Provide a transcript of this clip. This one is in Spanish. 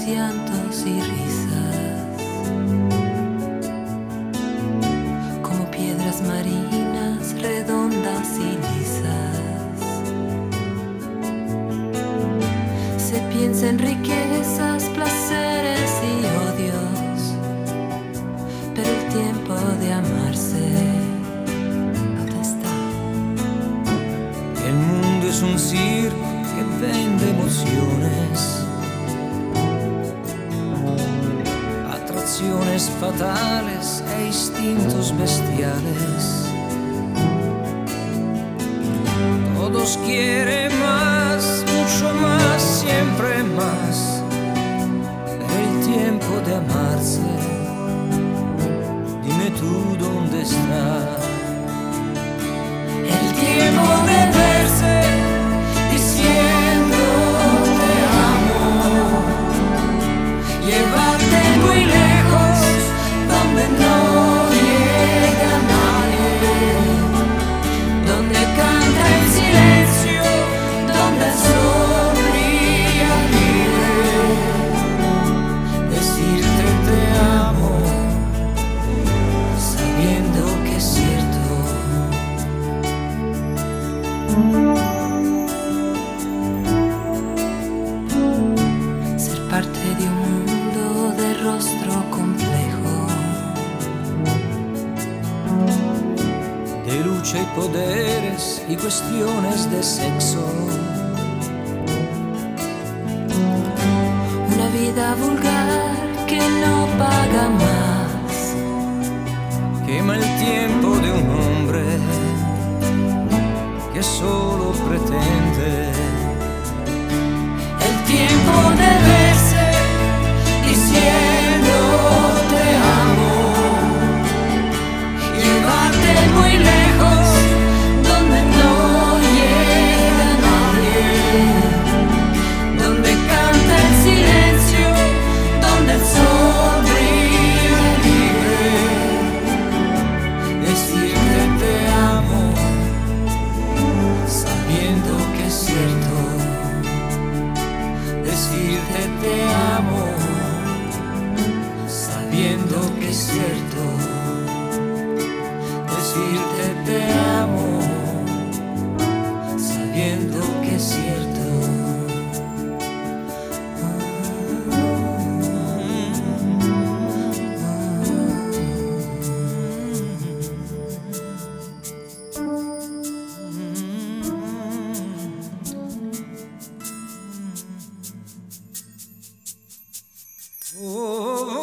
llantos y risas, como piedras marinas redondas y lisas. Se piensa en riquezas, placeres y odios, pero el tiempo de amarse, ¿dónde está? El mundo es un circo que vende emociones, atracciones fatales e instintos bestiales. Todos quieren más, mucho más, siempre más. Pero el tiempo de amarse, dime tú dónde está. El tiempo de verse diciendo te amo, llevarte muy lejos donde no llega nadie, donde canta el silencio, donde el sol brilla libre, decirte te amo, sabiendo que es cierto. Ser parte de un mundo de rostro complejo, De lucha y poderes y cuestiones de sexo. una vida vulgar que no paga más. Quema el tiempo de un hombre que solo pretende. El tiempo de verse diciendo te amo, llevarte muy lejos donde no llega nadie, donde canta el silencio, donde el sol brilla libre, decirte te amo, sabiendo que es cierto. Decirte te amo, sabiendo que es cierto. Decirte te amo, sabiendo que es cierto. Oh,